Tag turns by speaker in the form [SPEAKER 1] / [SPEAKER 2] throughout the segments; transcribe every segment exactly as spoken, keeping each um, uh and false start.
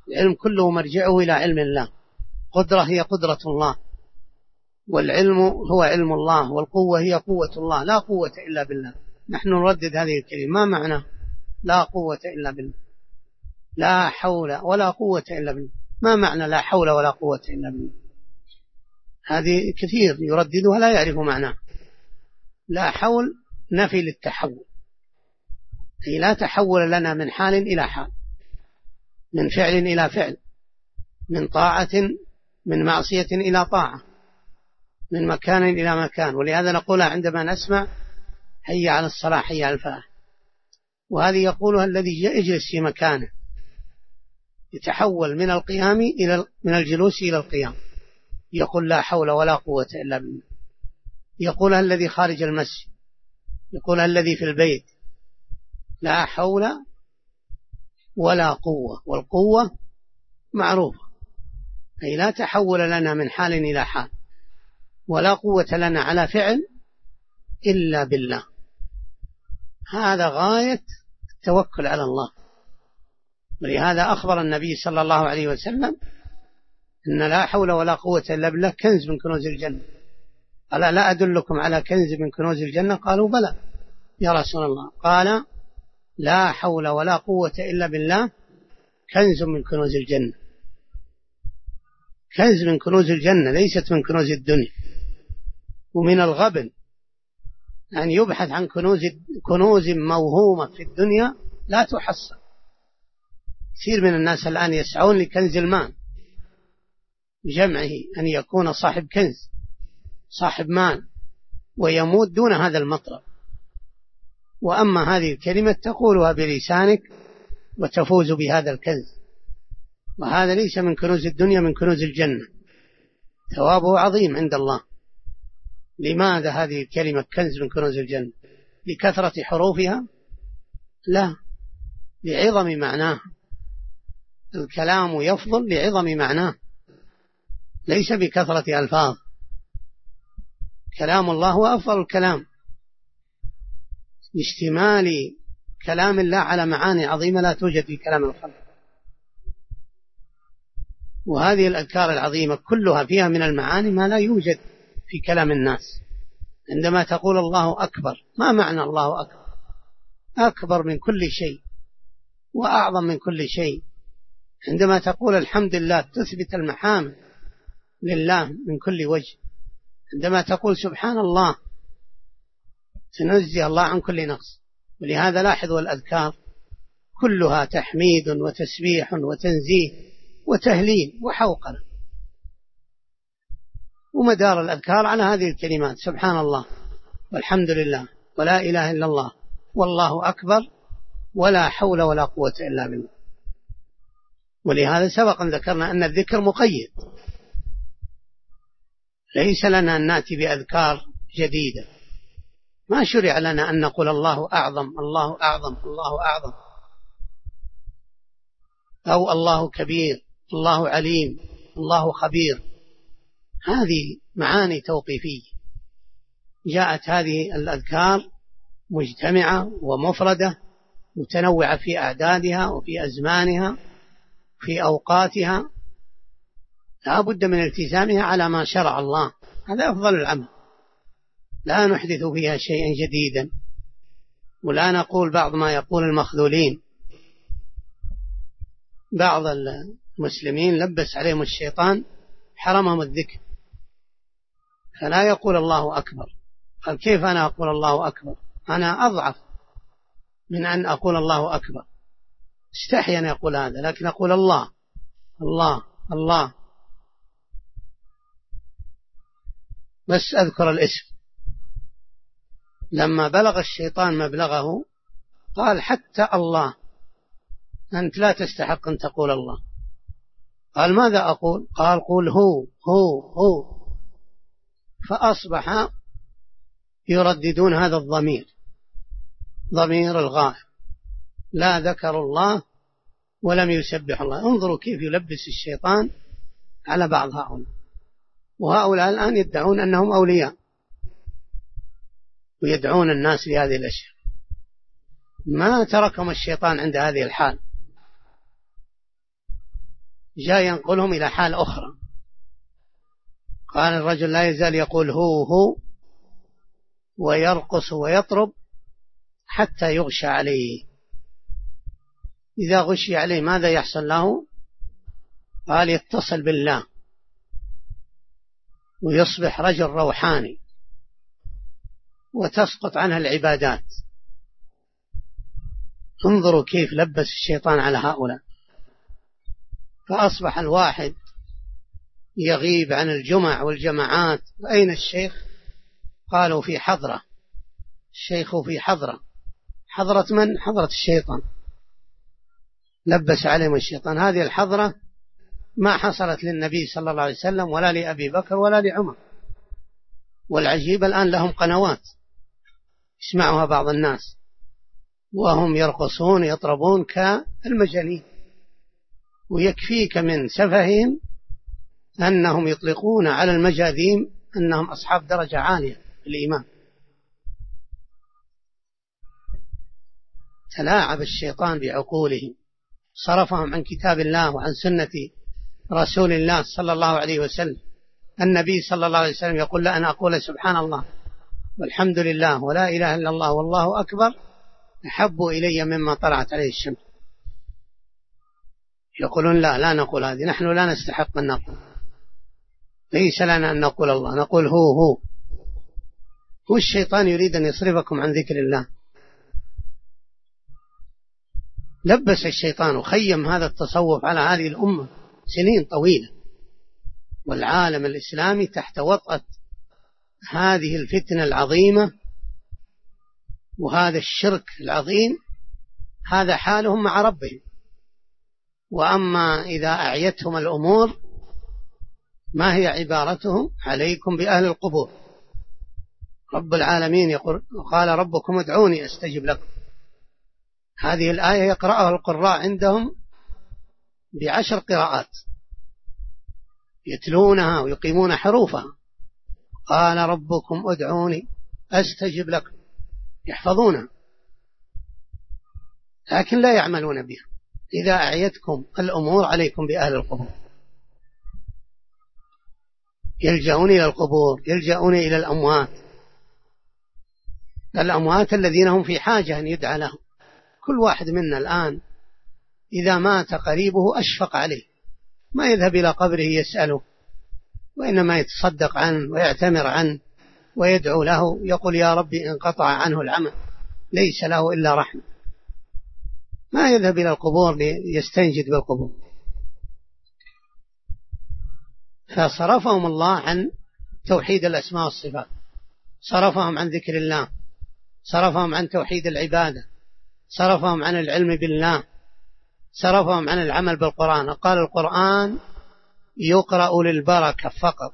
[SPEAKER 1] العلم كله مرجعه إلى علم الله، قدرة هي قدرة الله، والعلم هو علم الله، والقوة هي قوة الله، لا قوة إلا بالله. نحن نردد هذه الكلمة، ما معنى لا قوة إلا بالله؟ لا حول ولا قوة إلا بالله، ما معنى لا حول ولا قوة إلا بالله؟ هذه كثير يرددها لا يعرف معناه. لا حول نفي للتحول، أي لا تحول لنا من حال إلى حال، من فعل إلى فعل، من طاعة من معصية إلى طاعة، من مكان إلى مكان. ولهذا نقولها عندما نسمع حي على الصلاة حي على الفلاح، وهذه يقولها الذي يجلس في مكانه، يتحول من القيام إلى من الجلوس إلى القيام، يقول لا حول ولا قوة إلا بالله. يقولها الذي خارج المسجد، يقولها الذي في البيت، لا حول ولا قوة. والقوة معروفة، أي لا تحول لنا من حال إلى حال، ولا قوة لنا على فعل إلا بالله. هذا غاية التوكل على الله. ولهذا أخبر النبي صلى الله عليه وسلم إن لا حول ولا قوة إلا بالله كنز من كنوز الجنة. قال لا أدلكم على كنز من كنوز الجنة؟ قالوا بلى يا رسول الله. قال لا حول ولا قوة إلا بالله كنز من كنوز الجنة. كنز من كنوز الجنة، ليست من كنوز الدنيا. ومن الغبن أن يبحث عن كنوز كنوز موهومة في الدنيا لا تحصل. كثير من الناس الآن يسعون لكنز المال، بجمعه أن يكون صاحب كنز صاحب مال ويموت دون هذا المطلب. وأما هذه الكلمة تقولها بلسانك وتفوز بهذا الكنز، وهذا ليس من كنوز الدنيا، من كنوز الجنة، ثوابه عظيم عند الله. لماذا هذه الكلمة كنز من كنوز الجنة؟ لكثرة حروفها؟ لا، لعظم معناه. الكلام يفضل لعظم معناه، ليس بكثرة ألفاظ. كلام الله هو أفضل الكلام، اشتمال كلام الله على معاني عظيمة لا توجد في كلام الخلق. وهذه الأذكار العظيمة كلها فيها من المعاني ما لا يوجد في كلام الناس. عندما تقول الله أكبر، ما معنى الله أكبر؟ أكبر من كل شيء وأعظم من كل شيء. عندما تقول الحمد لله تثبت المحامد لله من كل وجه. عندما تقول سبحان الله تنزه الله عن كل نقص. ولهذا لاحظوا الأذكار كلها تحميد وتسبيح وتنزيه وتهليل وحوقل، ومدار الأذكار على هذه الكلمات: سبحان الله والحمد لله ولا إله إلا الله والله أكبر ولا حول ولا قوة إلا بالله. ولهذا سبق أن ذكرنا أن الذكر مقيد، ليس لنا أن نأتي بأذكار جديدة. ما شرع لنا أن نقول الله أعظم الله أعظم الله أعظم، أو الله كبير الله عليم الله خبير. هذه معاني توقيفية. جاءت هذه الأذكار مجتمعة ومفردة متنوعة في أعدادها وفي أزمانها في أوقاتها، لا بد من التزامها على ما شرع الله. هذا أفضل العمل، لا نحدث فيها شيئا جديدا، ولا نقول بعض ما يقول المخذولين. بعض المسلمين لبس عليهم الشيطان حرمهم الذكر، فلا يقول الله أكبر. قال كيف أنا أقول الله أكبر؟ أنا أضعف من أن أقول الله أكبر. استحي أن يقول هذا، لكن أقول الله الله الله، بس أذكر الاسم. لما بلغ الشيطان مبلغه قال حتى الله أنت لا تستحق أن تقول الله. قال ماذا أقول؟ قال قول هو هو هو. فأصبح يرددون هذا الضمير، ضمير الغائب، لا ذكروا الله ولم يسبح الله. انظروا كيف يلبس الشيطان على بعض هؤلاء. وهؤلاء الآن يدعون أنهم أولياء ويدعون الناس لهذه الأشياء. ما تركهم الشيطان عند هذه الحال. جاء ينقلهم إلى حال أخرى. قال الرجل لا يزال يقول هو هو ويرقص ويطرب حتى يغشى عليه. إذا غشي عليه ماذا يحصل له؟ قال يتصل بالله ويصبح رجل روحاني وتسقط عنها العبادات. انظروا كيف لبس الشيطان على هؤلاء. فأصبح الواحد يغيب عن الجمع والجماعات. أين الشيخ؟ قالوا في حضرة. الشيخ في حضرة. حضرة من؟ حضرة الشيطان. لبس عليهم الشيطان. هذه الحضرة ما حصلت للنبي صلى الله عليه وسلم ولا لأبي بكر ولا لعمر. والعجيب الآن لهم قنوات يسمعها بعض الناس وهم يرقصون يطربون كالمجانين. ويكفيك من سفههم أنهم يطلقون على المجاذيم أنهم أصحاب درجة عالية في الإيمان. تلاعب الشيطان بعقولهم، صرفهم عن كتاب الله وعن سنة رسول الله صلى الله عليه وسلم. النبي صلى الله عليه وسلم يقول لأن أقول سبحان الله والحمد لله ولا إله إلا الله والله أكبر أحب إلي مما طلعت عليه الشمس. يقولون لا لا نقول هذه، نحن لا نستحق أن نقول، ليس لنا أن نقول الله، نقول هو هو. هو الشيطان يريد أن يصرفكم عن ذكر الله. لبس الشيطان وخيم هذا التصوف على هذه الأمة سنين طويلة، والعالم الإسلامي تحت وطأة هذه الفتنة العظيمة وهذا الشرك العظيم. هذا حالهم مع ربهم. وأما إذا أعيتهم الأمور ما هي عبارتهم؟ عليكم بأهل القبور. رب العالمين يقول قال ربكم ادعوني أستجب لكم. هذه الآية يقرأها القراء عندهم بعشر قراءات يتلونها ويقيمون حروفها. قال ربكم ادعوني أستجب لكم، يحفظونها لكن لا يعملون بها. إذا أعيتكم الأمور عليكم بأهل القبور. يلجؤون إلى القبور، يلجؤون إلى الأموات، الأموات الذين هم في حاجة أن يدعى لهم. كل واحد منا الآن إذا مات قريبه أشفق عليه، ما يذهب إلى قبره يسأله، وإنما يتصدق عنه ويعتمر عنه ويدعو له، يقول يا ربي انقطع عنه العمل ليس له إلا رحمة. ما يذهب إلى القبور ليستنجد بالقبور. فصرفهم الله عن توحيد الأسماء والصفات، صرفهم عن ذكر الله، صرفهم عن توحيد العبادة، صرفهم عن العلم بالله، صرفهم عن العمل بالقرآن. قال القرآن يقرأ للبركة فقط.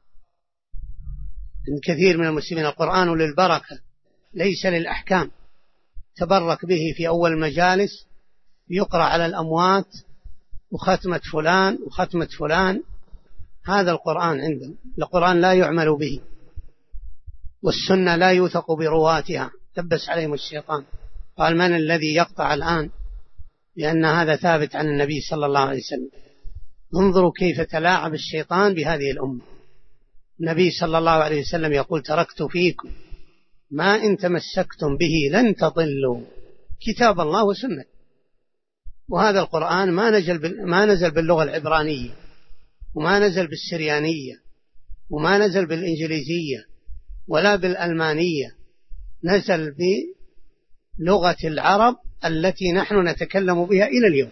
[SPEAKER 1] إن كثير من المسلمين القرآن للبركة ليس للأحكام. تبرك به في أول مجالس، يقرأ على الأموات وختمة فلان وختمة فلان. هذا القرآن عندهم. القرآن لا يعمل به، والسنة لا يوثق برواتها. لبس عليهم الشيطان. قال من الذي يقطع الآن؟ لأن هذا ثابت عن النبي صلى الله عليه وسلم. انظروا كيف تلاعب الشيطان بهذه الأمة. النبي صلى الله عليه وسلم يقول تركت فيكم ما إن تمسكتم به لن تضلوا كتاب الله وسنة. وهذا القرآن ما نزل ما نزل باللغة العبرانية، وما نزل بالسريانية، وما نزل بالإنجليزية ولا بالألمانية، نزل بلغة العرب التي نحن نتكلم بها إلى اليوم.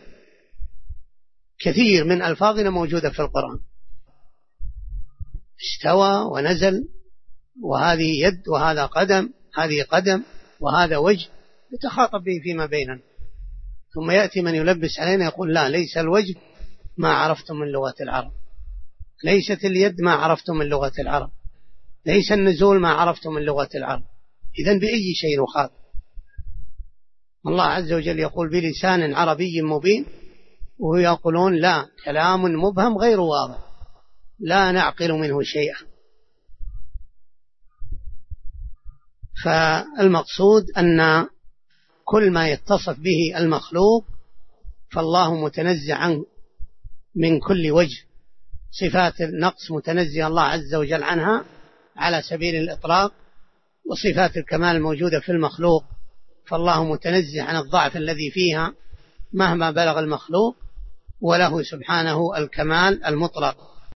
[SPEAKER 1] كثير من ألفاظنا موجودة في القرآن. استوى ونزل، وهذه يد وهذا قدم، هذه قدم وهذا وجه، يتخاطب به فيما بيننا. ثم يأتي من يلبس علينا يقول لا، ليس الوجه ما عرفتم من لغة العرب، ليست اليد ما عرفتم من لغة العرب، ليس النزول ما عرفتم من لغة العرب. إذن بأي شيء نخاطب؟ الله عز وجل يقول بلسان عربي مبين، ويقولون لا، كلام مبهم غير واضح لا نعقل منه شيئا. فالمقصود أن كل ما يتصف به المخلوق فالله متنزع عنه من كل وجه. صفات النقص متنزه الله عز وجل عنها على سبيل الإطلاق، وصفات الكمال الموجودة في المخلوق فالله متنزه عن الضعف الذي فيها مهما بلغ المخلوق، وله سبحانه الكمال المطلق.